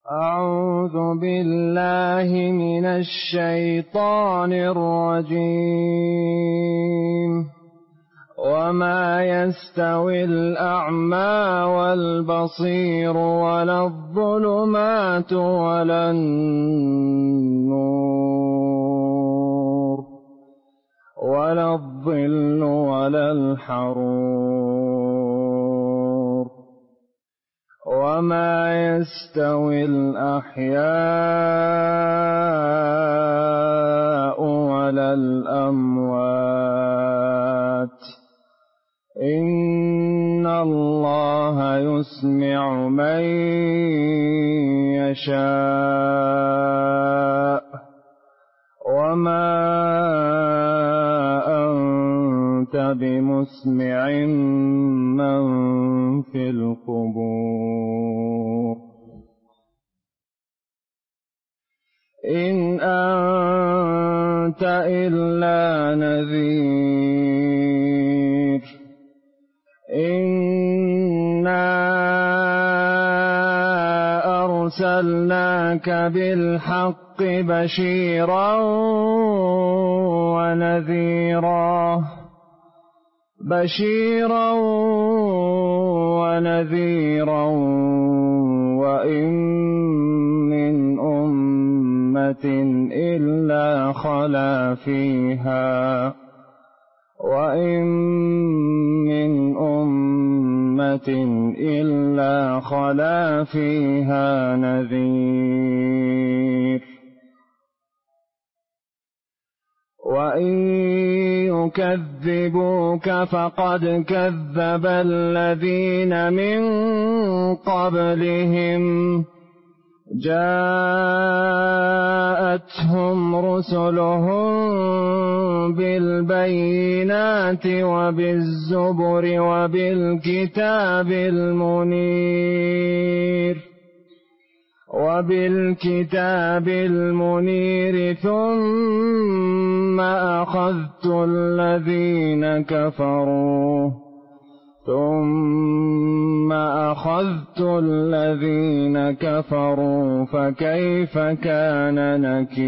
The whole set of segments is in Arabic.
أعوذ بالله من الشيطان الرجيم. وما يستوي الأعمى والبصير ولا الظلمات ولا النور ولا الظل ولا الحرور وما يستوي الأحياء ولا الأموات إن الله يسمع من يشاء وما أنت بمسمع من في القبور إن أنت إلا نذير إنا أرسلناك بالحق بشيرا ونذيرا وإن من أمة إلا خلا فيها نذير وإن يكذبوك فقد كذب الذين من قبلهم جاءتهم رسلهم بالبينات وبالزبر وبالكتاب المنير ثم أخذت الذين كفروا فكيف كان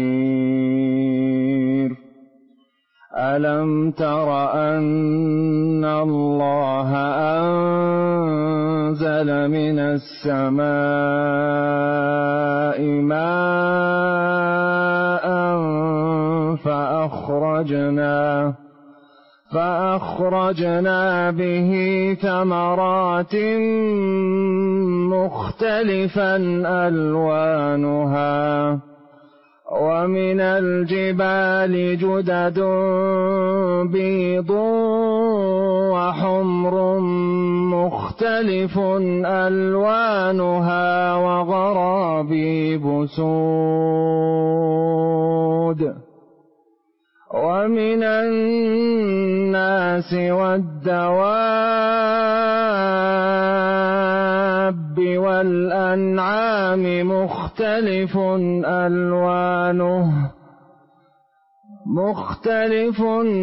نكير ألم تر أن الله أنزل من السماء ماء فأخرجنا به ثمرات مختلفا ألوانها ومن الجبال جدد بيض وحمر مختلف ألوانها وغرابيب سود ومن الناس والدواب والأنعام مختلف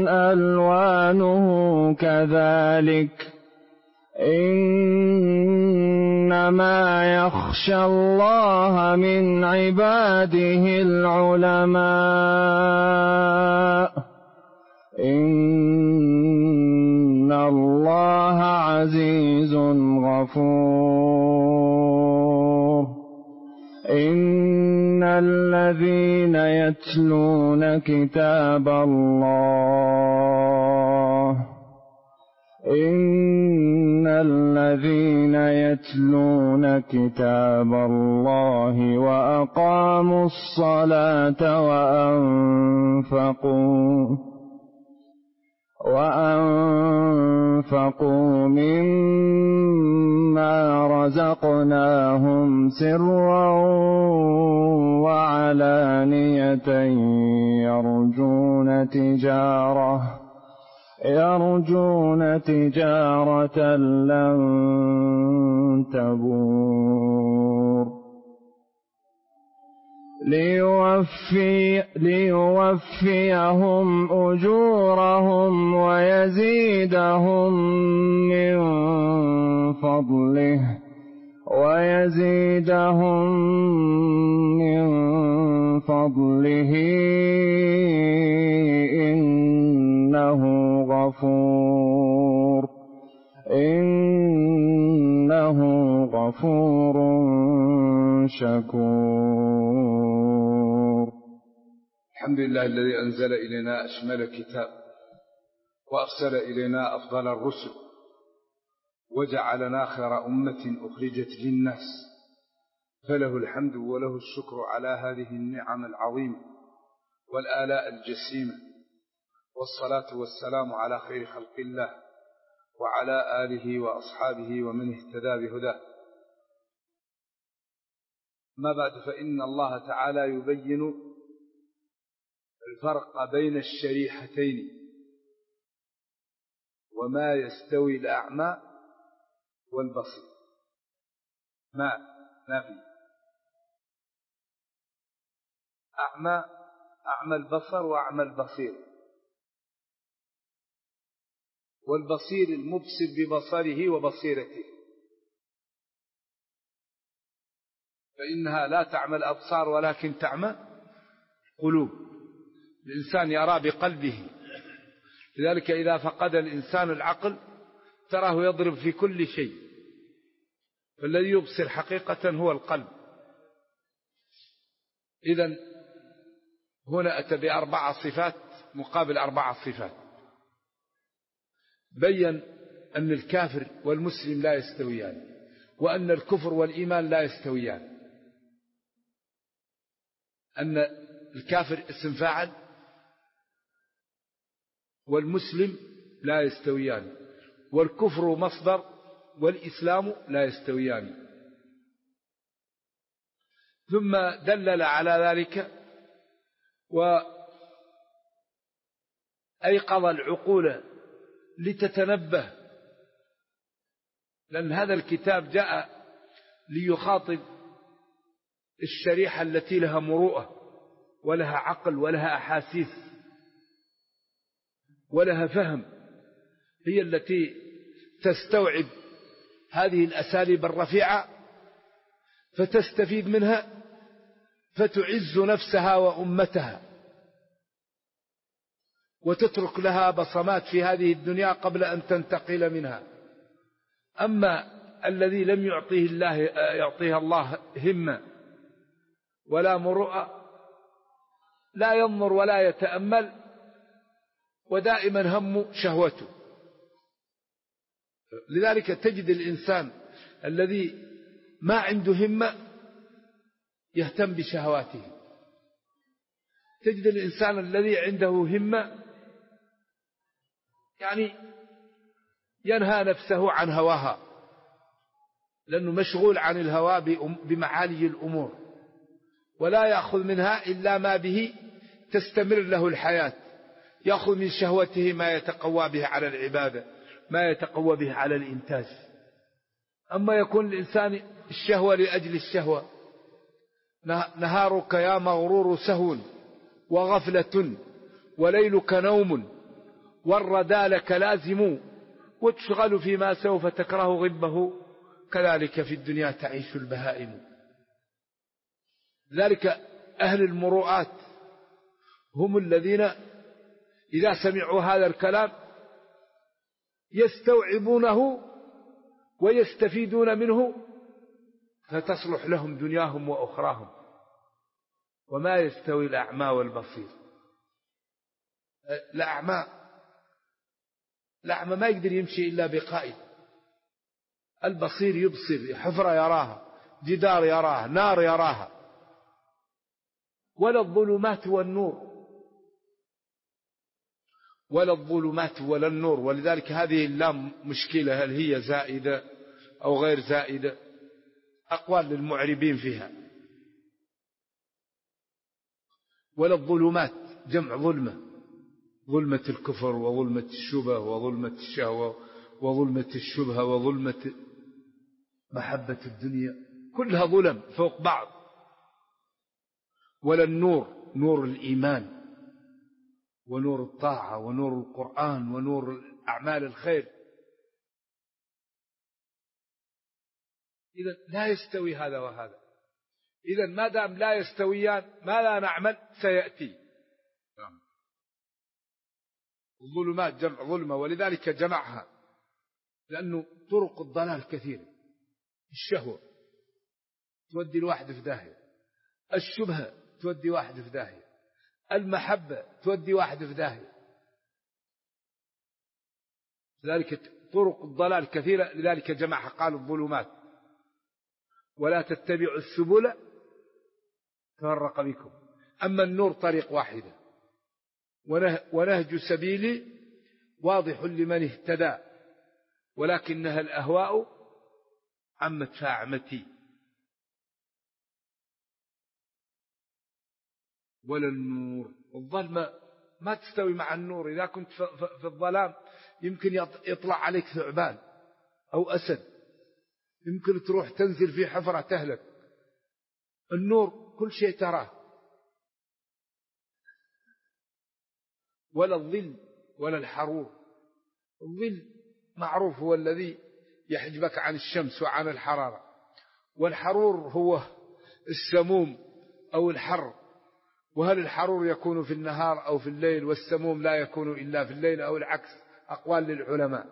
ألوانه كذلك إنما يخشى الله من عباده العلماء إن الله عزيز غفور إن الذين يتلون كتاب الله وأقاموا الصلاة وأنفقوا مما رزقناهم سرا وعلانية يرجون تجارة لن تبور ليوفيهم أجورهم ويزيدهم غفور شكور. الحمد لله الذي أنزل إلينا أشمل الكتاب وأرسل إلينا أفضل الرسل وجعلنا خير أمة أخرجت للناس، فله الحمد وله الشكر على هذه النعم العظيمة والآلاء الجسيمة، والصلاة والسلام على خير خلق الله وعلى آله وأصحابه ومن اهتدى بهداه. ما بعد، فإن الله تعالى يبين الفرق بين الشريحتين وما يستوي الأعمى والبصير. ما في أعمى البصر وأعمى البصير، والبصير المبصر ببصره وبصيرته، فإنها لا تعمى الأبصار ولكن تعمى قلوب. الإنسان يرى بقلبه، لذلك إذا فقد الإنسان العقل تراه يضرب في كل شيء، فالذي يبصر حقيقة هو القلب. إذن هنا أتى ب4 صفات مقابل 4 صفات. بين أن الكافر والمسلم لا يستويان، وأن الكفر والإيمان لا يستويان، أن الكافر اسم فاعل والمسلم لا يستويان، والكفر مصدر والإسلام لا يستويان. ثم دلل على ذلك وأيقظ العقول لتتنبه، لأن هذا الكتاب جاء ليخاطب الشريحة التي لها مروءة ولها عقل ولها أحاسيس ولها فهم، هي التي تستوعب هذه الأساليب الرفيعة فتستفيد منها فتعز نفسها وأمتها وتترك لها بصمات في هذه الدنيا قبل أن تنتقل منها. أما الذي لم يعطيه الله همة ولا مروءة لا ينظر ولا يتأمل، ودائما هم شهوته. لذلك تجد الإنسان الذي ما عنده همة يهتم بشهواته، تجد الإنسان الذي عنده همة يعني ينهى نفسه عن هواها، لأنه مشغول عن الهوى بمعالي الأمور، ولا يأخذ منها إلا ما به تستمر له الحياة، يأخذ من شهوته ما يتقوى به على العبادة، ما يتقوى به على الإنتاج. أما يكون الإنسان الشهوة لأجل الشهوة، نهارك يا مغرور سهو وغفلة وليلك نوم والردى لك لازم وتشغل فيما سوف تكره غبه كذلك في الدنيا تعيش البهائم. ذلك أهل المروءات هم الذين إذا سمعوا هذا الكلام يستوعبونه ويستفيدون منه فتصلح لهم دنياهم وأخراهم. وما يستوي الأعمى والبصير. الأعمى ما يقدر يمشي إلا بقائد، البصير يبصر، حفرة يراها، جدار يراها، نار يراها. ولا الظلمات والنور، ولا الظلمات ولا النور. ولذلك هذه اللام مشكلة، هل هي زائدة أو غير زائدة؟ أقوال للمعربين فيها. ولا الظلمات جمع ظلمة، ظلمة الكفر وظلمة الشبه وظلمة الشهوة وظلمة الشبهة وظلمة محبة الدنيا، كلها ظلم فوق بعض. ولا النور، نور الإيمان ونور الطاعة ونور القرآن ونور أعمال الخير. إذن لا يستوي هذا وهذا. إذن ما دام لا يستويان ما لا نعمل سيأتي. الظلمات جمع ظلمة، ولذلك جمعها، لأنه طرق الضلال كثيرة. الشهوة تودي الواحد في داهية، الشبهة تودي واحد في داهية، المحبة تودي واحد في داهية. لذلك طرق الضلال كثيرة، لذلك جماعة قالوا الظلمات ولا تتبعوا السبل تفرق بكم. أما النور طريق واحدة، ونهج سبيلي واضح لمن اهتدى، ولكنها الأهواء عمت فاعمتي. ولا النور، الظلمة ما تستوي مع النور. إذا كنت في الظلام يمكن يطلع عليك ثعبان أو أسد، يمكن تروح تنزل في حفرة تهلك. النور كل شيء تراه. ولا الظل ولا الحرور. الظل معروف هو الذي يحجبك عن الشمس وعن الحرارة، والحرور هو السموم أو الحر. وهل الحرور يكون في النهار أو في الليل، والسموم لا يكون إلا في الليل أو العكس؟ أقوال للعلماء.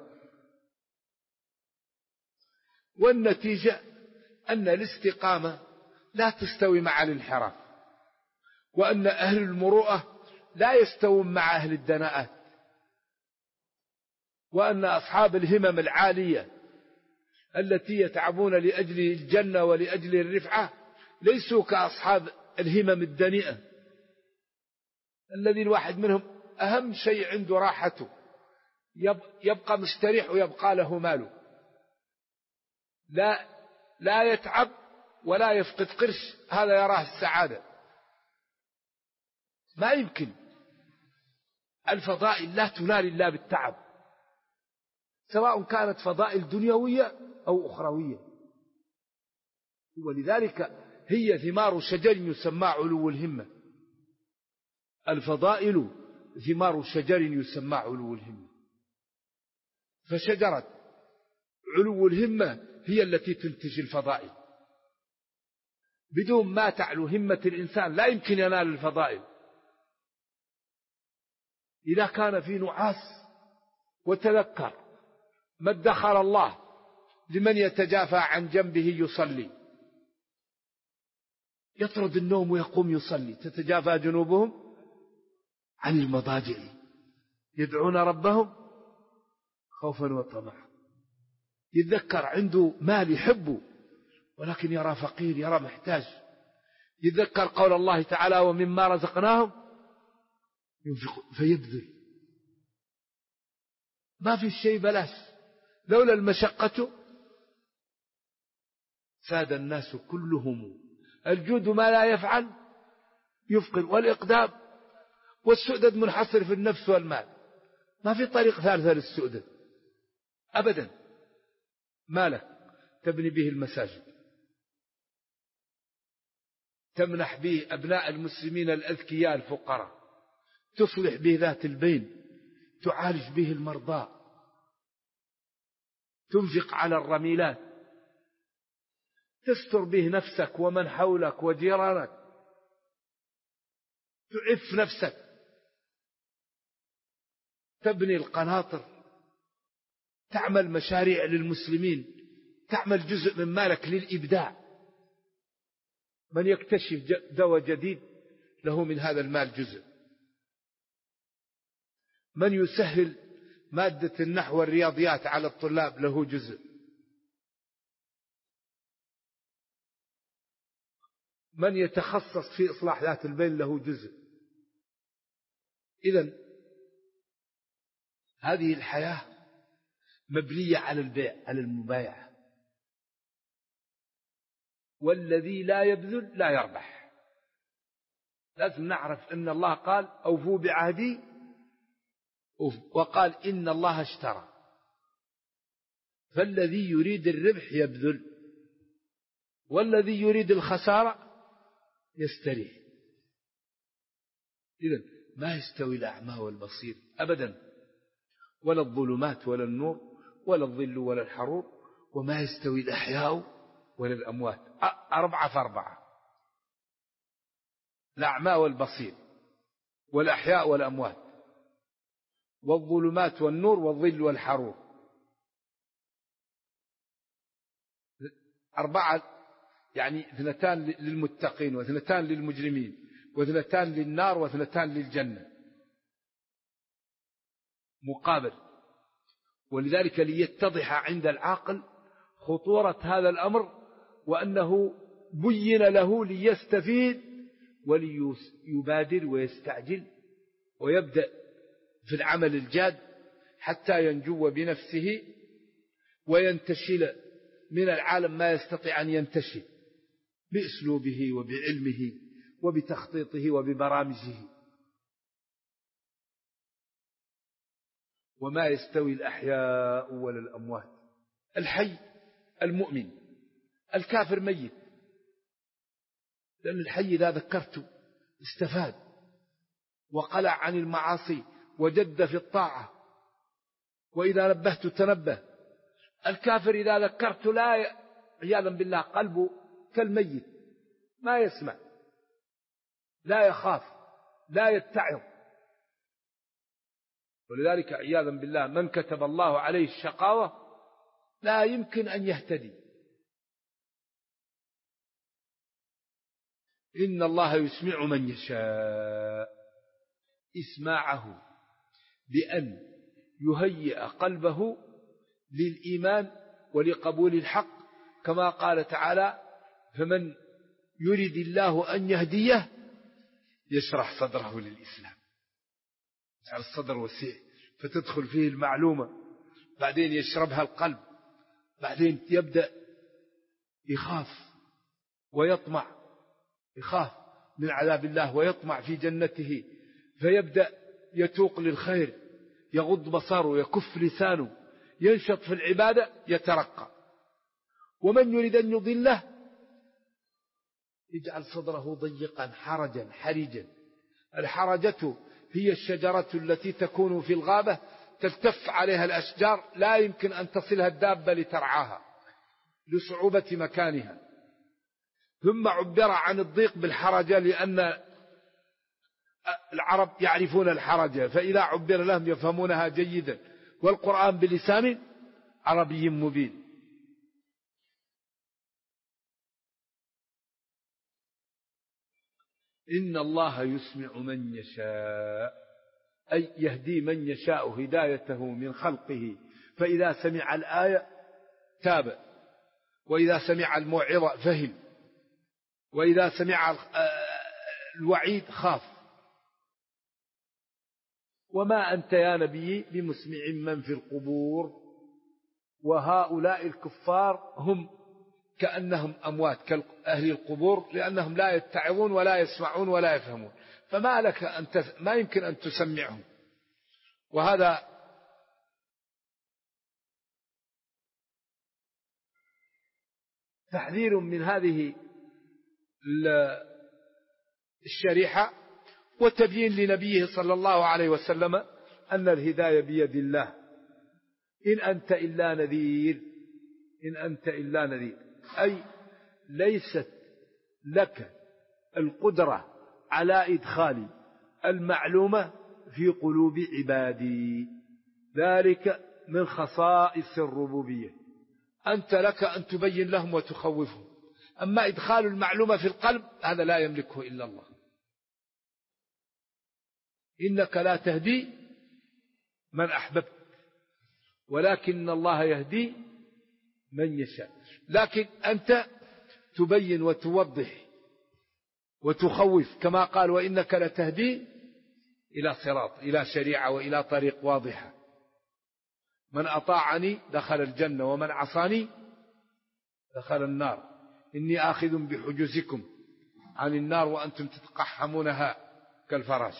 والنتيجة أن الاستقامة لا تستوي مع الانحراف، وأن أهل المروءة لا يستوون مع أهل الدناءات، وأن أصحاب الهمم العالية التي يتعبون لأجل الجنة ولأجل الرفعة ليسوا كأصحاب الهمم الدنيئة الذي الواحد منهم أهم شيء عنده راحته، يبقى مستريح ويبقى له ماله، لا يتعب ولا يفقد قرش، هذا يراه السعادة. ما يمكن. الفضائل لا تنال إلا بالتعب، سواء كانت فضائل دنيوية أو أخروية. ولذلك هي ثمار شجر يسمى علو الهمة. الفضائل ثمار شجر يسمى علو الهمة. فشجرة علو الهمة هي التي تنتج الفضائل. بدون ما تعلو همة الإنسان لا يمكن ينال الفضائل. إذا كان في نعاس وتذكر ما ادخر الله لمن يتجافى عن جنبه يصلي، يطرد النوم ويقوم يصلي، تتجافى جنوبهم عن المضاجع يدعون ربهم خوفا وطمعا. يتذكر عنده مال يحبه ولكن يرى فقير، يرى محتاج. يتذكر قول الله تعالى ومما رزقناهم ينفق فيبذل. ما في شيء بلاش، لولا المشقة ساد الناس كلهم. الجود ما لا يفعل يفقر، والإقدام والسؤدد منحصر في النفس والمال. ما في طريق ثالثة للسؤدد أبدا. مالك تبني به المساجد، تمنح به أبناء المسلمين الأذكياء الفقراء، تصلح به ذات البين، تعالج به المرضى، تنفق على الرميلات، تستر به نفسك ومن حولك وجيرانك، تعف نفسك، تبني القناطر، تعمل مشاريع للمسلمين، تعمل جزء من مالك للإبداع. من يكتشف دواء جديد له من هذا المال جزء. من يسهل مادة النحو والرياضيات على الطلاب له جزء. من يتخصص في إصلاح ذات البين له جزء. إذن هذه الحياة مبنية على البيع، على المبايعة. والذي لا يبذل لا يربح. لازم نعرف أن الله قال أوفوا بعهدي، وقال إن الله اشترى. فالذي يريد الربح يبذل، والذي يريد الخسارة يستريح. إذن ما يستوي الأعمى والبصير أبدا، ولا الظلمات ولا النور، ولا الظل ولا الحرور، وما يستوي الأحياء ولا الأموات. 4 في 4. الأعمى والبصير والأحياء والأموات والظلمات والنور والظل والحرور. 4 يعني 2 للمتقين و2 للمجرمين و2 للنار و2 للجنة مقابل. ولذلك ليتضح عند العاقل خطورة هذا الأمر وأنه بين له ليستفيد وليبادر ويستعجل ويبدأ في العمل الجاد حتى ينجو بنفسه وينتشل من العالم ما يستطيع أن ينتشل بأسلوبه وبعلمه وبتخطيطه وببرامجه. وما يستوي الأحياء ولا الأموات، الحي المؤمن، الكافر ميت، لأن الحي إذا ذكرته استفاد وقلع عن المعاصي وجد في الطاعة، وإذا نبهت تنبه. الكافر إذا ذكرت لا عياذا بالله قلبه كالميت، ما يسمع، لا يخاف، لا يتعظ. ولذلك عياذا بالله من كتب الله عليه الشقاوة لا يمكن أن يهتدي. إن الله يسمع من يشاء إسماعه بأن يهيئ قلبه للإيمان ولقبول الحق، كما قال تعالى: فمن يريد الله أن يهديه يشرح صدره للإسلام. على الصدر وسيع فتدخل فيه المعلومة، بعدين يشربها القلب، بعدين يبدأ يخاف ويطمع، يخاف من عذاب الله ويطمع في جنته، فيبدأ يتوق للخير، يغض بصره، يكف لسانه، ينشط في العبادة، يترقى. ومن يريد أن يضله يجعل صدره ضيقا حرجا حرجا. الحرجة هي الشجرة التي تكون في الغابة تلتف عليها الأشجار، لا يمكن أن تصلها الدابة لترعاها لصعوبة مكانها. ثم عبر عن الضيق بالحرجة لأن العرب يعرفون الحرجة، فإذا عبر لهم يفهمونها جيدا، والقرآن بلسان عربي مبين. إن الله يسمع من يشاء، أي يهدي من يشاء هدايته من خلقه، فإذا سمع الآية تاب، وإذا سمع الموعظة فهم، وإذا سمع الوعيد خاف. وما أنت يا نبي بمسمع من في القبور، وهؤلاء الكفار هم كأنهم أموات كأهل القبور، لأنهم لا يتعظون ولا يسمعون ولا يفهمون، فما لك ما يمكن أن تسمعهم. وهذا تحذير من هذه الشريحة، وتبيين لنبيه صلى الله عليه وسلم أن الهداية بيد الله. إن أنت إلا نذير، إن أنت إلا نذير، أي ليست لك القدرة على إدخال المعلومة في قلوب عبادي، ذلك من خصائص الربوبية. أنت لك أن تبين لهم وتخوفهم، أما إدخال المعلومة في القلب هذا لا يملكه إلا الله. إنك لا تهدي من أحببت ولكن الله يهدي من يشاء. لكن أنت تبين وتوضح وتخوف، كما قال: وإنك لتهدي إلى صراط، إلى شريعة وإلى طريق واضحة. من أطاعني دخل الجنة ومن عصاني دخل النار. إني آخذ بحجزكم عن النار وأنتم تتقحمونها كالفراش.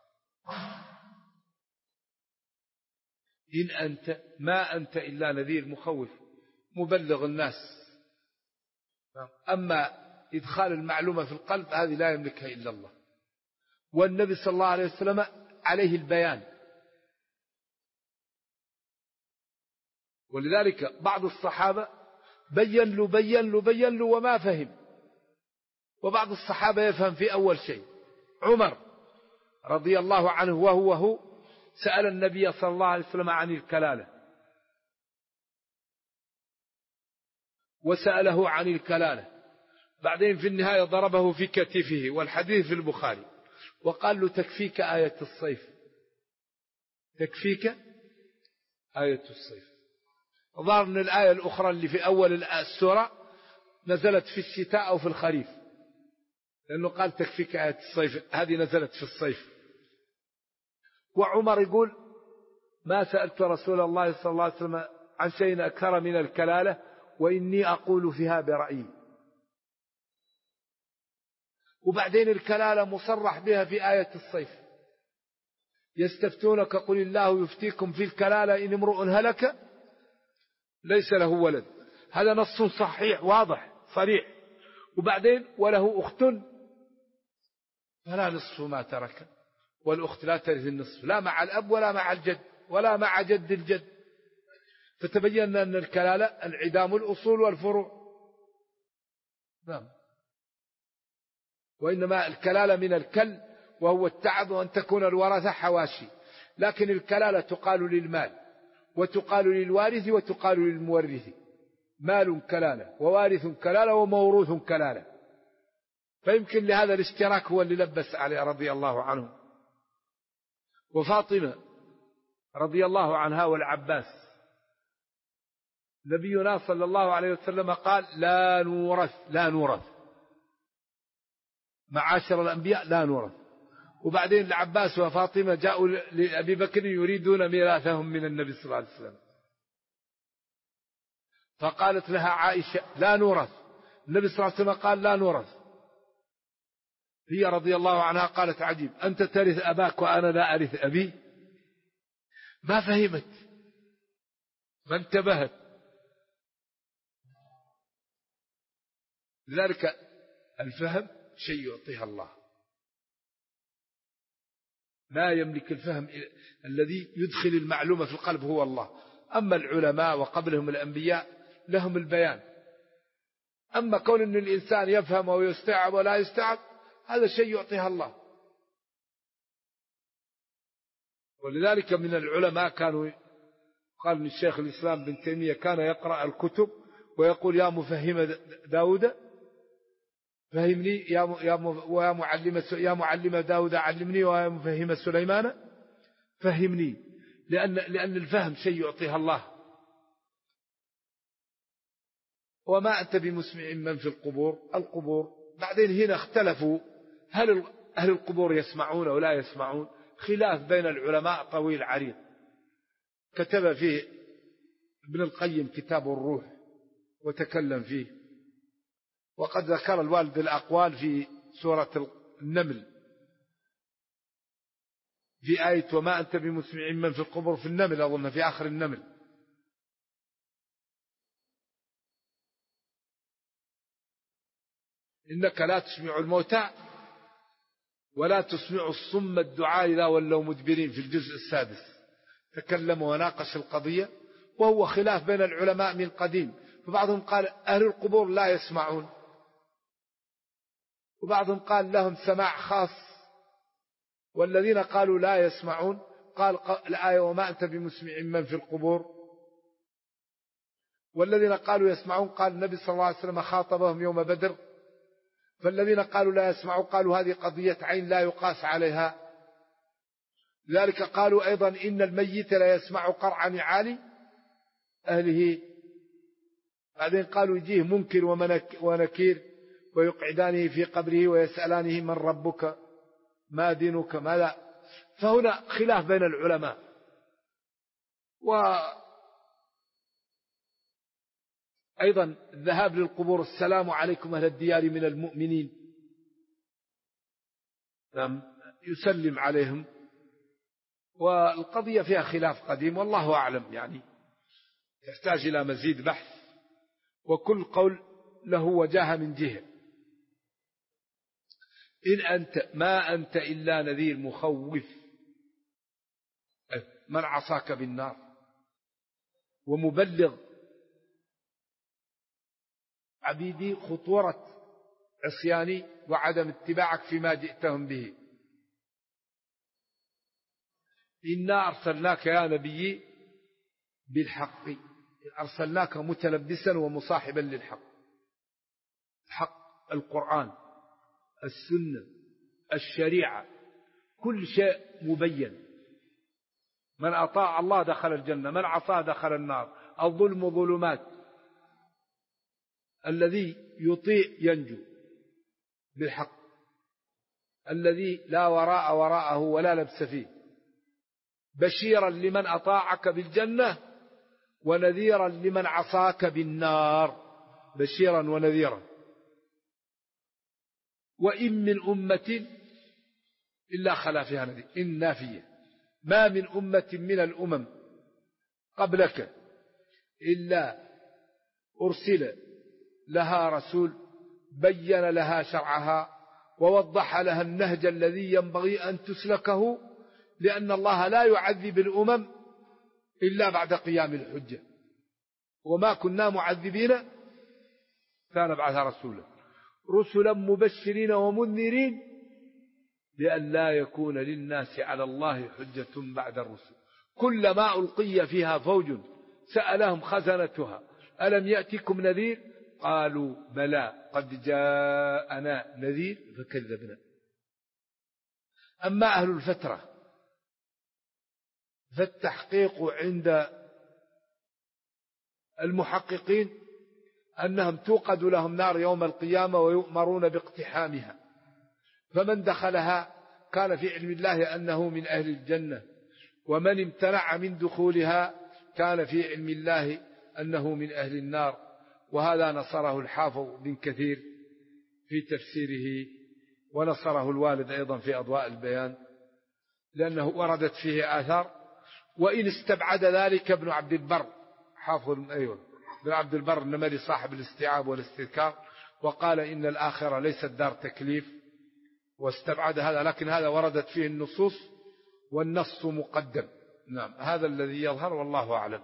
إن أنت ما أنت إلا نذير، مخوف مبلغ الناس. أما إدخال المعلومة في القلب هذه لا يملكها إلا الله. والنبي صلى الله عليه وسلم عليه البيان، ولذلك بعض الصحابة بين له وما فهم، وبعض الصحابة يفهم في أول شيء. عمر رضي الله عنه وهو سأل النبي صلى الله عليه وسلم عن الكلالة، وسأله عن الكلالة، بعدين في النهاية ضربه في كتفه، والحديث في البخاري، وقال له تكفيك آية الصيف، تكفيك آية الصيف. ظهر أن الآية الأخرى اللي في أول السورة نزلت في الشتاء أو في الخريف، لأنه قال تكفيك آية الصيف، هذه نزلت في الصيف. وعمر يقول ما سألت رسول الله صلى الله عليه وسلم عن شيء أكثر من الكلالة، وإني أقول فيها برأيي. وبعدين الكلالة مصرح بها في آية الصيف، يستفتونك قل الله يفتيكم في الكلالة إن امرؤ هلك ليس له ولد، هذا نص صحيح واضح صريح. وبعدين وله أخت فلا نصف ما ترك، والأخت لا ترث النصف، لا مع الأب ولا مع الجد ولا مع جد الجد. فتبين أن الكلالة انعدام الأصول والفروع. نعم. وإنما الكلالة من الكل، وهو التعب، وأن تكون الورثة حواشي. لكن الكلالة تقال للمال، وتقال للوارث، وتقال للمورث. مال كلالة، ووارث كلالة، وموروث كلالة. فيمكن لهذا الاشتراك هو اللي لبس عليه رضي الله عنه. وفاطمة رضي الله عنها والعباس، نبينا صلى الله عليه وسلم قال لا نورث، لا نورث معاشر الأنبياء، لا نورث. وبعدين العباس وفاطمة جاءوا لأبي بكر يريدون ميراثهم من النبي صلى الله عليه وسلم، فقالت لها عائشة لا نورث. النبي صلى الله عليه وسلم قال لا نورث. هي رضي الله عنها قالت عجيب، أنت ترث أباك وأنا لا أرث أبي؟ ما فهمت، ما انتبهت. لذلك الفهم شيء يعطيها الله، لا يملك الفهم الذي يدخل المعلومة في القلب هو الله. أما العلماء وقبلهم الأنبياء لهم البيان. أما كون أن الإنسان يفهم ويستوعب ولا يستوعب، هذا شيء يعطيها الله. ولذلك من العلماء قال الشيخ الإسلام بن تيمية كان يقرأ الكتب ويقول يا مفهم داود فهمني، يا معلم داود علمني، ويا مفهم سليمان فهمني. لأن الفهم شيء يعطيها الله. وما أنت بمسمع من في القبور. بعدين هنا اختلفوا، هل أهل القبور يسمعون أو لا يسمعون؟ خلاف بين العلماء طويل عريض، كتب فيه ابن القيم كتاب الروح وتكلم فيه. وقد ذكر الوالد الأقوال في سورة النمل في آية وما أنت بمسمع من في القبور، في النمل أظن في آخر النمل. إنك لا تسمع الموتى ولا تسمع الصم الدعاء إذا ولوا مدبرين، في الجزء السادس تكلم وناقش القضية. وهو خلاف بين العلماء من قديم، فبعضهم قال أهل القبور لا يسمعون، وبعضهم قال لهم سماع خاص. والذين قالوا لا يسمعون قال الآية وما أنت بمسمع من في القبور. والذين قالوا يسمعون قال النبي صلى الله عليه وسلم خاطبهم يوم بدر. فالذين قالوا لا يسمعوا قالوا هذه قضية عين لا يقاس عليها. لذلك قالوا أيضا إن الميت لا يسمع قرع نعال أهله. بعدين قالوا يجيه منكر ونكير ويقعدانه في قبره ويسألانه من ربك ما دينك ما لا. فهنا خلاف بين العلماء. وأيضا الذهاب للقبور، السلام عليكم أهل الديار من المؤمنين، يسلم عليهم. والقضية فيها خلاف قديم والله أعلم، يعني تحتاج إلى مزيد بحث، وكل قول له وجاهة من جهة. ما أنت إلا نذير مخوف من عصاك بالنار، ومبلغ عبيدي خطورة عصياني وعدم اتباعك فيما جئتهم به. إنا أرسلناك يا نبي بالحق أرسلناك متلبسا ومصاحبا للحق. الحق القرآن، السنة، الشريعة، كل شيء مبين. من أطاع الله دخل الجنة، من عصاه دخل النار. الظلم ظلمات، الذي يطيع ينجو بالحق، الذي لا وراء وراءه ولا لبس فيه. بشيرا لمن أطاعك بالجنة ونذيرا لمن عصاك بالنار. بشيرا ونذيرا. وإن من أمة إلا خلا فيها نذير. إن نافية. ما من أمة من الأمم قبلك إلا أرسل لها رسول بين لها شرعها ووضح لها النهج الذي ينبغي أن تسلكه، لأن الله لا يعذب الأمم إلا بعد قيام الحجة. وما كنا معذبين كان بعث رسولا رسلا مبشرين ومنذرين لئلا لا يكون للناس على الله حجة بعد الرسل. كلما ألقي فيها فوج سألهم خزنتها ألم يأتكم نذير قالوا بلى قد جاءنا نذير فكذبنا. أما أهل الفترة فالتحقيق عند المحققين أنهم توقد لهم نار يوم القيامة ويؤمرون باقتحامها، فمن دخلها كان في علم الله أنه من أهل الجنة، ومن امتنع من دخولها كان في علم الله أنه من أهل النار. وهذا نصره الحافظ بن كثير في تفسيره، ونصره الوالد أيضا في أضواء البيان، لأنه وردت فيه آثار. وإن استبعد ذلك ابن عبد البر، حافظ ابن عبد البر النمري صاحب الاستيعاب والاستذكار، وقال إن الآخرة ليست دار تكليف، واستبعد هذا، لكن هذا وردت فيه النصوص والنص مقدم. نعم، هذا الذي يظهر والله أعلم.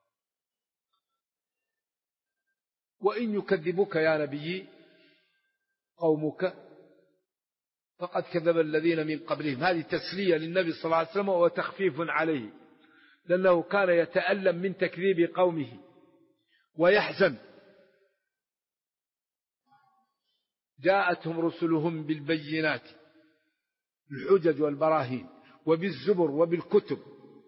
وإن يكذبوك يا نبي قومك فقد كذب الذين من قبلهم. هذه تسلية للنبي صلى الله عليه وسلم وتخفيف عليه، لأنه كان يتألم من تكذيب قومه ويحزن. جاءتهم رسلهم بالبينات، الحجج والبراهين، وبالزبر وبالكتب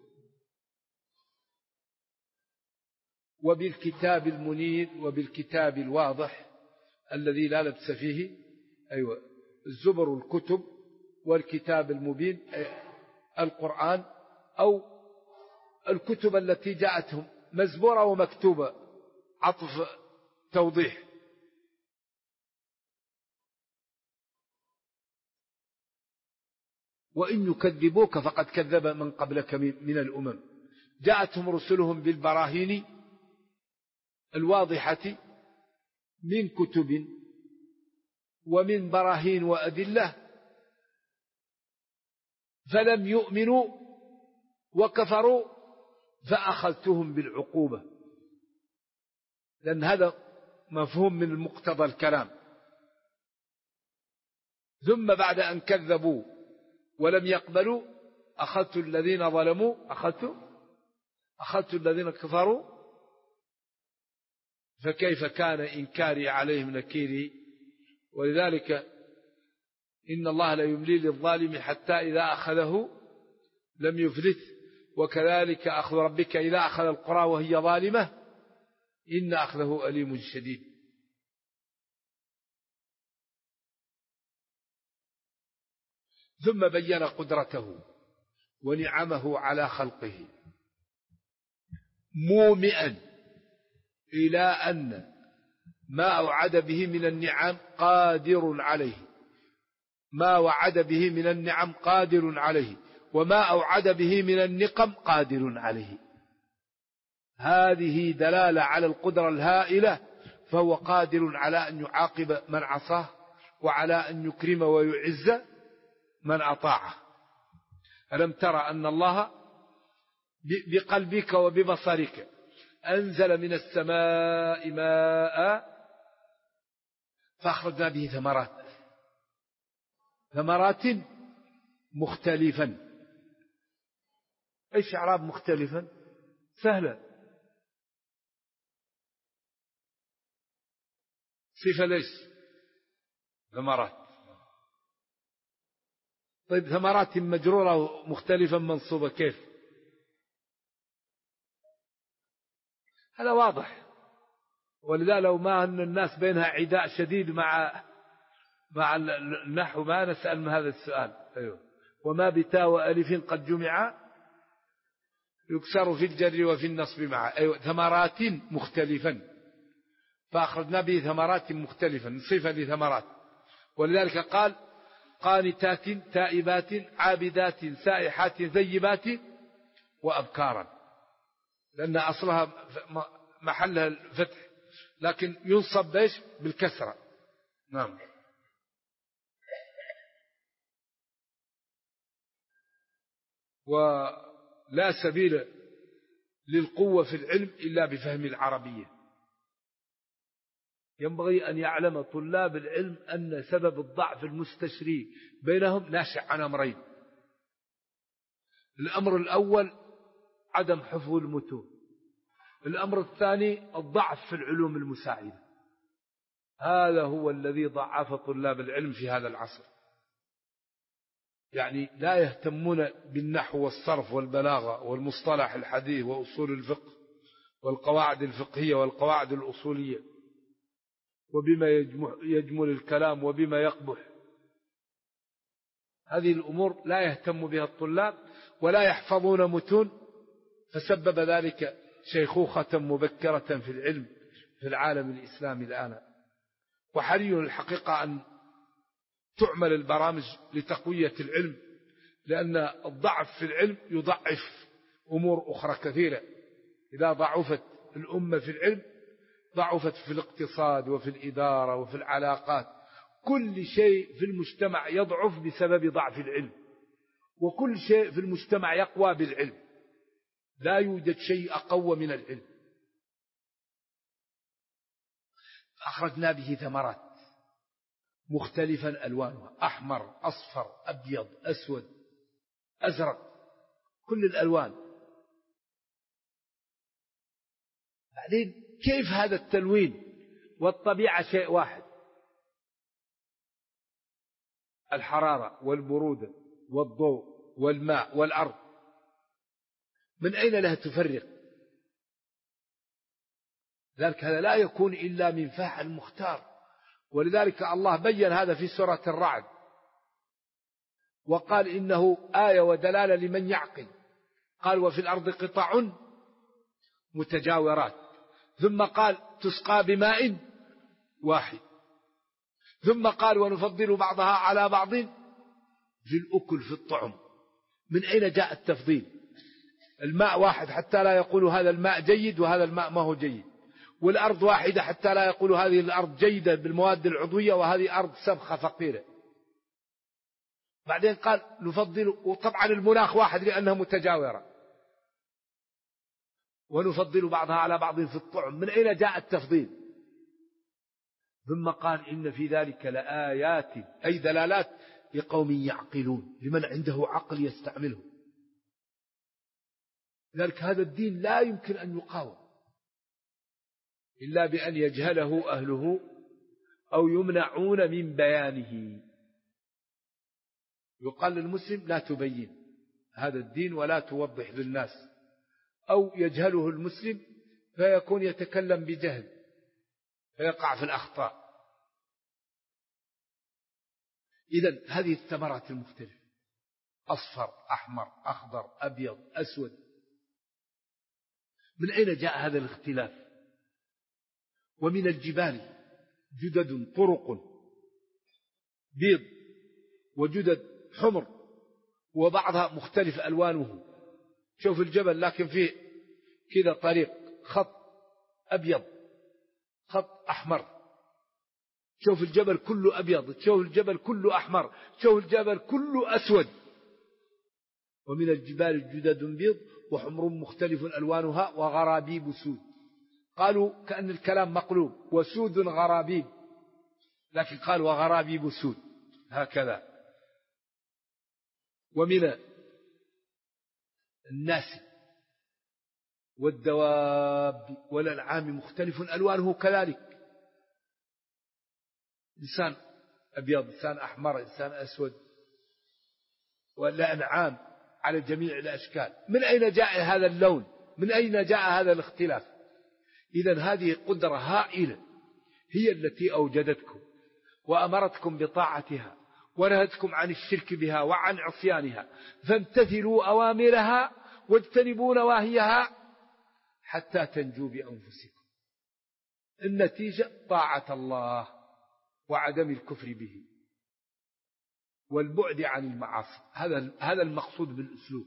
وبالكتاب المنير وبالكتاب الواضح الذي لا لبس فيه. الزبر والكتب والكتاب المبين القرآن، أو الكتب التي جاءتهم مزبورة ومكتوبة، عطف توضيح. وإن يكذبوك فقد كذب من قبلك من الأمم. جاءتهم رسلهم بالبراهين الواضحة من كتب ومن براهين وأدلة، فلم يؤمنوا وكفروا فأخذتهم بالعقوبة، لأن هذا مفهوم من مقتضى الكلام. ثم بعد أن كذبوا ولم يقبلوا أخذت الذين ظلموا، أخذت الذين كفروا، فكيف كان إنكاري عليهم نكيري. ولذلك إن الله لا يملي للظالم حتى إذا أخذه لم يفلت، وكذلك أخذ ربك إذا أخذ القرى وهي ظالمة إن أخذه أليم شديد. ثم بين قدرته ونعمه على خلقه، مومئا إلى أن ما أوعد به من النعم قادر عليه، ما وعد به من النعم قادر عليه، وما أوعد به من النقم قادر عليه. هذه دلالة على القدرة الهائلة، فهو قادر على أن يعاقب من عصاه، وعلى أن يكرم ويعز من أطاعه. ألم ترى أن الله بقلبك وببصرك أنزل من السماء ماء فأخرجنا به ثمرات مختلفا. إيش إعراب مختلفا؟ سهلة. صفة ليش؟ ثمرات. طيب ثمرات مجرورة مختلفة منصوبة كيف؟ هذا واضح. ولذا لو ما أن الناس بينها عداء شديد مع النحو ما نسأل من هذا السؤال. أيوه. وما بتاء وألف قد جمع يكسر في الجر وفي النصب معا. أيوه. ثمرات مختلفا، فأخرجنا به ثمرات مختلفا، صفة لثمرات. ولذلك قال قانتات تائبات عابدات سائحات ثيبات وأبكارا، لأن أصلها محلها الفتح، لكن ينصب بإيش؟ بالكسرة. نعم. ولا سبيل للقوة في العلم إلا بفهم العربية. ينبغي أن يعلم طلاب العلم أن سبب الضعف المستشري بينهم ناشئ عن أمرين. الأمر الأول عدم حفظ المتون، الأمر الثاني الضعف في العلوم المساعدة. هذا هو الذي ضعف طلاب العلم في هذا العصر. يعني لا يهتمون بالنحو والصرف والبلاغة والمصطلح الحديث وأصول الفقه والقواعد الفقهية والقواعد الأصولية، وبما يجمل الكلام وبما يقبح. هذه الأمور لا يهتم بها الطلاب ولا يحفظون متون، فسبب ذلك شيخوخة مبكرة في العلم في العالم الإسلامي الآن. وحري الحقيقة أن تعمل البرامج لتقوية العلم، لأن الضعف في العلم يضعف أمور أخرى كثيرة. إذا ضعفت الأمة في العلم ضعفت في الاقتصاد وفي الإدارة وفي العلاقات. كل شيء في المجتمع يضعف بسبب ضعف العلم، وكل شيء في المجتمع يقوى بالعلم. لا يوجد شيء أقوى من العلم. أخرجنا به ثمرات مختلفا ألوانها، أحمر أصفر أبيض أسود أزرق، كل الألوان. بعدين كيف هذا التلوين والطبيعة شيء واحد؟ الحرارة والبرودة والضوء والماء والأرض، من أين لها تفرق؟ ذلك هذا لا يكون إلا من فاعل مختار. ولذلك الله بين هذا في سورة الرعد، وقال إنه آية ودلالة لمن يعقل. قال وفي الأرض قطع متجاورات، ثم قال تسقى بماء واحد، ثم قال ونفضل بعضها على بعض في الأكل في الطعم. من أين جاء التفضيل؟ الماء واحد حتى لا يقول هذا الماء جيد وهذا الماء ما هو جيد، والأرض واحدة حتى لا يقول هذه الأرض جيدة بالمواد العضوية وهذه أرض سبخة فقيرة. بعدين قال نفضل، وطبعا المناخ واحد لأنها متجاورة، ونفضل بعضها على بعض في الطعم. من أين جاء التفضيل؟ ثم قال إن في ذلك لآيات، أي دلالات لقوم يعقلون، لمن عنده عقل يستعمله. لذلك هذا الدين لا يمكن أن يقاوم إلا بأن يجهله أهله أو يمنعون من بيانه. يقال للمسلم لا تبين هذا الدين ولا توضح للناس، أو يجهله المسلم فيكون يتكلم بجهل فيقع في الأخطاء. إذن هذه الثمرات المختلفة، أصفر أحمر أخضر أبيض أسود، من أين جاء هذا الاختلاف؟ ومن الجبال جدد طرق بيض وجدد حمر، وبعضها مختلف ألوانه. شوف الجبل لكن فيه كذا طريق خط أبيض خط أحمر، شوف الجبل كله أبيض، شوف الجبل كله أحمر، شوف الجبل كله أسود. ومن الجبال جدد بيض وحمر مختلف ألوانها وغرابيب سود. قالوا كأن الكلام مقلوب، وسود غرابيب، لكن قال وغرابيب سود هكذا. ومن الناس والدواب والأنعام مختلف ألوانه كذلك. إنسان أبيض، إنسان أحمر، إنسان أسود، ولا أنعام على جميع الأشكال. من أين جاء هذا اللون؟ من أين جاء هذا الاختلاف؟ إذن هذه قدرة هائلة هي التي أوجدتكم وأمرتكم بطاعتها ونهتكم عن الشرك بها وعن عصيانها، فامتثلوا أوامرها واجتنبوا نواهيها حتى تنجوا بأنفسكم. النتيجة طاعة الله وعدم الكفر به والبعد عن المعاصي. هذا المقصود بالأسلوب.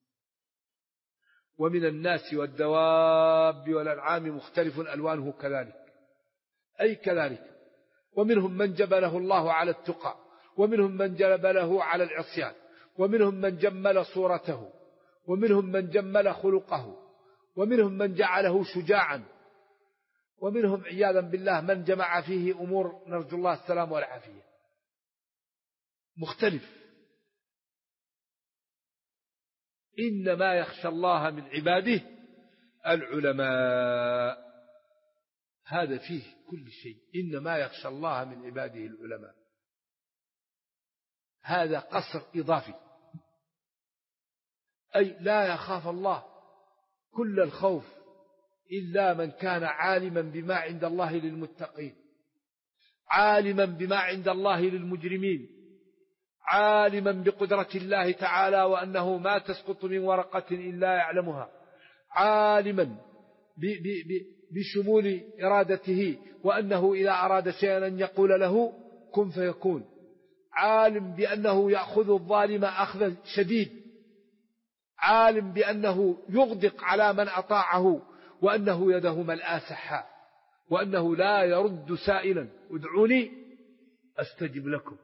ومن الناس والدواب والأنعام مختلف ألوانه كذلك، أي كذلك. ومنهم من جبله الله على التقى، ومنهم من جبله على العصيان، ومنهم من جمل صورته، ومنهم من جمل خلقه، ومنهم من جعله شجاعا، ومنهم عياذا بالله من جمع فيه أمور نرجو الله السلام والعافية. مختلف. إنما يخشى الله من عباده العلماء. هذا فيه كل شيء. إنما يخشى الله من عباده العلماء. هذا قصر إضافي، أي لا يخاف الله كل الخوف إلا من كان عالما بما عند الله للمتقين، عالما بما عند الله للمجرمين، عالما بقدرة الله تعالى وأنه ما تسقط من ورقة إلا يعلمها، عالما بشمول إرادته وأنه إذا أراد شيئا أن يقول له كن فيكون، عالم بأنه يأخذ الظالم أخذا شديد، عالم بأنه يغدق على من أطاعه، وأنه يده ملآ سحاء، وأنه لا يرد سائلا ادعوني أستجب لكم.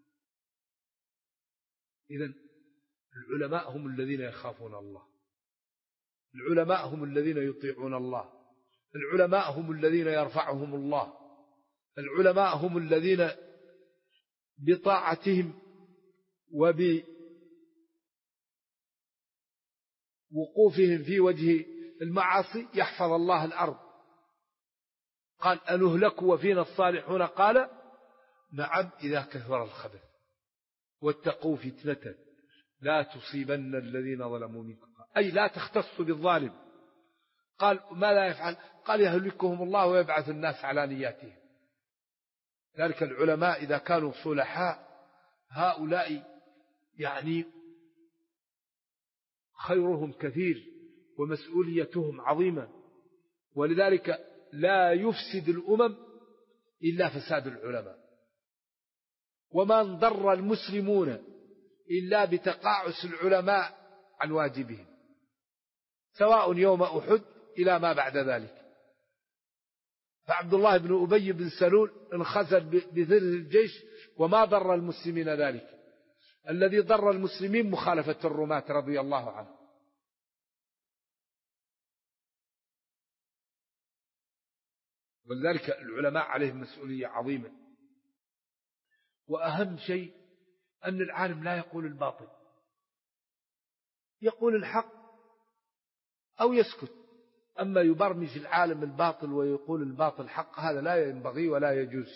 إذن العلماء هم الذين يخافون الله، العلماء هم الذين يطيعون الله، العلماء هم الذين يرفعهم الله، العلماء هم الذين بطاعتهم وبوقوفهم في وجه المعاصي يحفظ الله الأرض. قال أنهلك وفينا الصالحون؟ قال نعم إذا كثر الخبث واتقوا فتنة لا تصيبن الذين ظلموا منكم، أي لا تختص بالظالم. قال ما لا يفعل؟ قال يهلكهم الله ويبعث الناس على نياتهم. ذلك العلماء إذا كانوا صلحاء هؤلاء يعني خيرهم كثير ومسؤوليتهم عظيمة، ولذلك لا يفسد الأمم إلا فساد العلماء. وما انضر المسلمون إلا بتقاعس العلماء عن واجبهم، سواء يوم أحد إلى ما بعد ذلك. فعبد الله بن أبي بن سلول انخزل بثلث الجيش وما ضر المسلمين ذلك. الذي ضر المسلمين مخالفة الرماة رضي الله عنه. ولذلك العلماء عليهم مسؤولية عظيمة. وأهم شيء أن العالم لا يقول الباطل، يقول الحق أو يسكت. أما يبرمج العالم الباطل ويقول الباطل حق، هذا لا ينبغي ولا يجوز.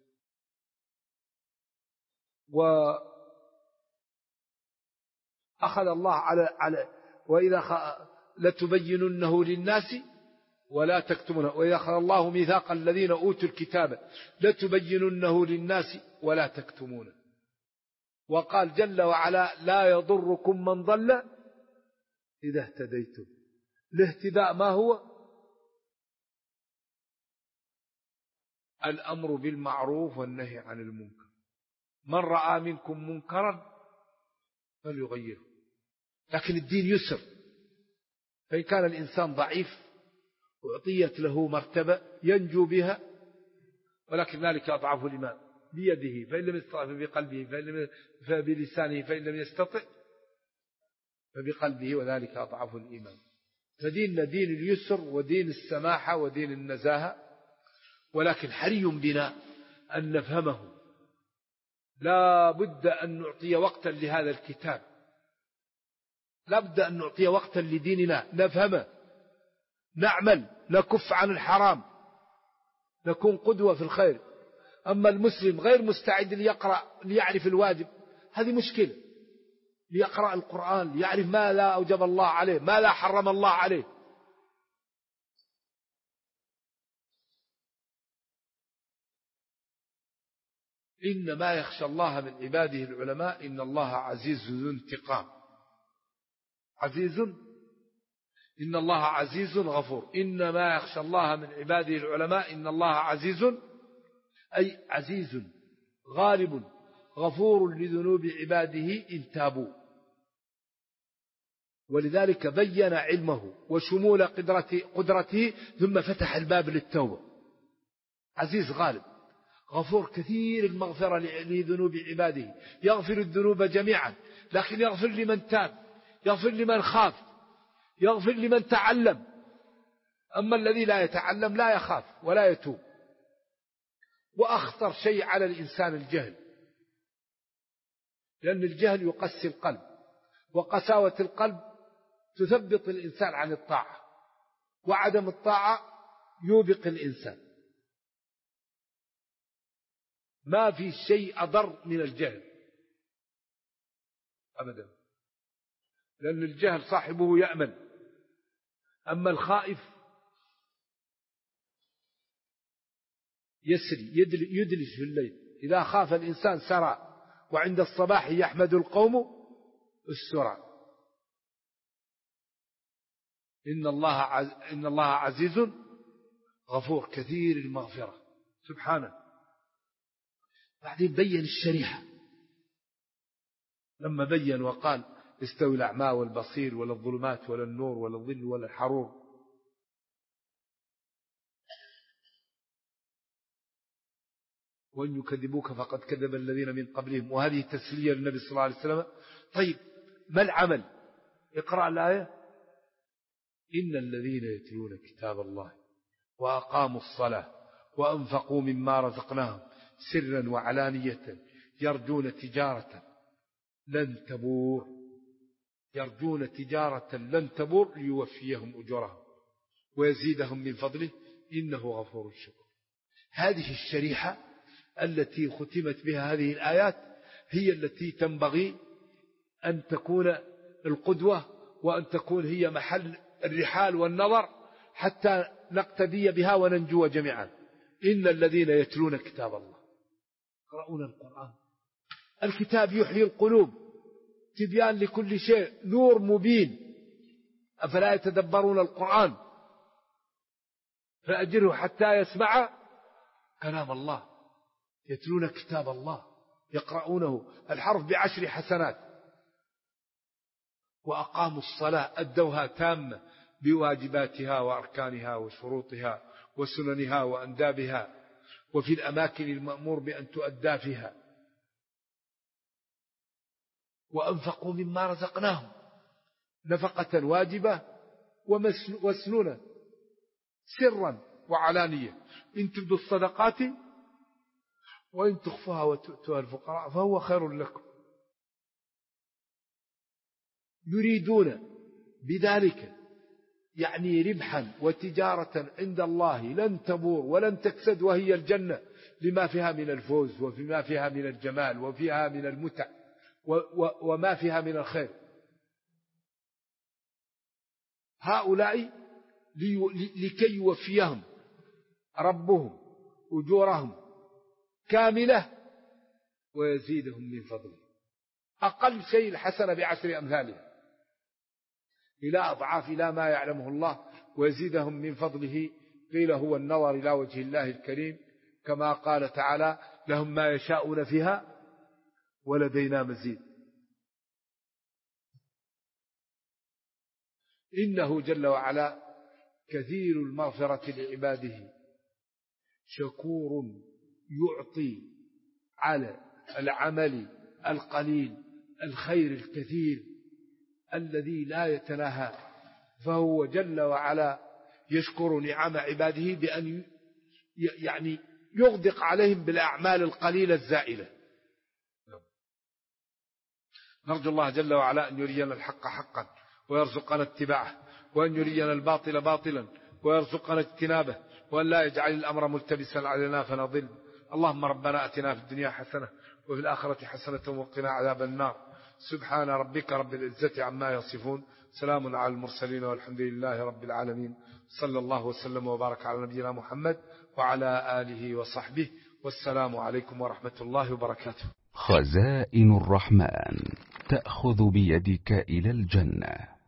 وأخذ الله على وإذا لتبيننه للناس ولا تكتمونه، وإذا أخذ الله ميثاق الذين أوتوا الكتاب لتبيننه للناس ولا تكتمونه. وقال جل وعلا لا يضركم من ضل إذا اهتديتم. الاهتداء ما هو؟ الأمر بالمعروف والنهي عن المنكر. من رأى منكم منكرا فليغيره. لكن الدين يسر، فإن كان الإنسان ضعيف أعطيت له مرتبة ينجو بها، ولكن ذلك أضعف الإيمان بيده، فإن لم يستطع فبقلبه، فبلسانه، فإن لم يستطع فبقلبه، وذلك أضعف الإيمان. فديننا دين اليسر ودين السماحة ودين النزاهة، ولكن حري بنا أن نفهمه. لا بد أن نعطي وقتا لهذا الكتاب، لا بد أن نعطي وقتا لديننا نفهمه، نعمل، نكف عن الحرام، نكون قدوة في الخير. أما المسلم غير مستعد ليقرأ ليعرف الواجب، هذه مشكلة. ليقرأ القرآن ليعرف ما لا أوجب الله عليه، ما لا حرم الله عليه. إنما يخشى الله من عباده العلماء إن الله عزيز ذو انتقام. عزيز، إن الله عزيز غفور. إنما يخشى الله من عباده العلماء إن الله عزيز، أي عزيز غالب غفور لذنوب عباده إن تابوا. ولذلك بين علمه وشمول قدرته ثم فتح الباب للتوبة. عزيز غالب غفور كثير المغفرة لذنوب عباده، يغفر الذنوب جميعا، لكن يغفر لمن تاب، يغفر لمن خاف، يغفر لمن تعلم. أما الذي لا يتعلم لا يخاف ولا يتوب. وأخطر شيء على الإنسان الجهل، لأن الجهل يقسي القلب، وقساوة القلب تثبط الإنسان عن الطاعة، وعدم الطاعة يوبق الإنسان. ما في شيء أضر من الجهل أبدا، لأن الجهل صاحبه يأمن. أما الخائف يسري يدلج في الليل، إذا خاف الإنسان سرى، وعند الصباح يحمد القوم السرى. إن الله عزيز غفور كثير المغفرة سبحانه. بعدين بين الشريعة، لما بين وقال استوي الأعمى والبصير ولا الظلمات ولا النور ولا الظل ولا الحرور. وإن يكذبوك فقد كذب الذين من قبلهم، وهذه تسلية للنبي صلى الله عليه وسلم. طيب ما العمل؟ اقرأ الآية: إن الذين يتلون كتاب الله وأقاموا الصلاة وأنفقوا مما رزقناهم سرا وعلانية يرجون تجارة لن تبور، يرجون تجارة لن تبور ليوفيهم أجورهم ويزيدهم من فضله إنه غفور شكور. هذه الشريحة التي ختمت بها هذه الآيات هي التي تنبغي أن تكون القدوة، وأن تكون هي محل الرحال والنظر حتى نقتدي بها وننجو جميعا. إن الذين يتلون كتاب الله، يقرؤون القرآن. الكتاب يحيي القلوب، تبيان لكل شيء، نور مبين. أفلا يتدبرون القرآن؟ فأجره حتى يسمع كلام الله. يتلون كتاب الله يقرؤونه، الحرف ب10 حسنات. وأقاموا الصلاة، أدوها تامة بواجباتها وأركانها وشروطها وسننها وأندابها، وفي الأماكن المأمور بأن تؤدى فيها. وأنفقوا مما رزقناهم نفقة واجبة ومسنونة سرا وعلانية، إن تبدوا الصدقات وإن تخفوها وتؤتوها الفقراء فهو خير لكم. يريدون بذلك يعني ربحا وتجارة عند الله لن تبور ولن تكسد، وهي الجنة، لما فيها من الفوز وفيما فيها من الجمال وفيها من المتع وما فيها من الخير. هؤلاء لكي يوفيهم ربهم أجورهم كاملة ويزيدهم من فضله. أقل شيء الحسنة ب10 أمثالها إلى أضعاف إلى ما يعلمه الله، ويزيدهم من فضله. قيل هو النظر إلى وجه الله الكريم، كما قال تعالى: لهم ما يشاءون فيها ولدينا مزيد. إنه جل وعلا كثير المغفرة لعباده، شكور يعطي على العمل القليل الخير الكثير الذي لا يتناهى. فهو جل وعلا يشكر نعم عباده بأن يعني يغدق عليهم بالأعمال القليلة الزائلة. نرجو الله جل وعلا أن يرينا الحق حقا ويرزقنا اتباعه، وأن يرينا الباطل باطلا ويرزقنا اجتنابه، وأن لا يجعل الأمر ملتبسا علينا فنضل. اللهم ربنا أتنا في الدنيا حسنة وفي الآخرة حسنة وقنا عذاب النار. سبحان ربك رب العزة عما يصفون، سلام على المرسلين والحمد لله رب العالمين. صلى الله وسلم وبارك على نبينا محمد وعلى آله وصحبه، والسلام عليكم ورحمة الله وبركاته. خزائن الرحمن تأخذ بيدك إلى الجنة.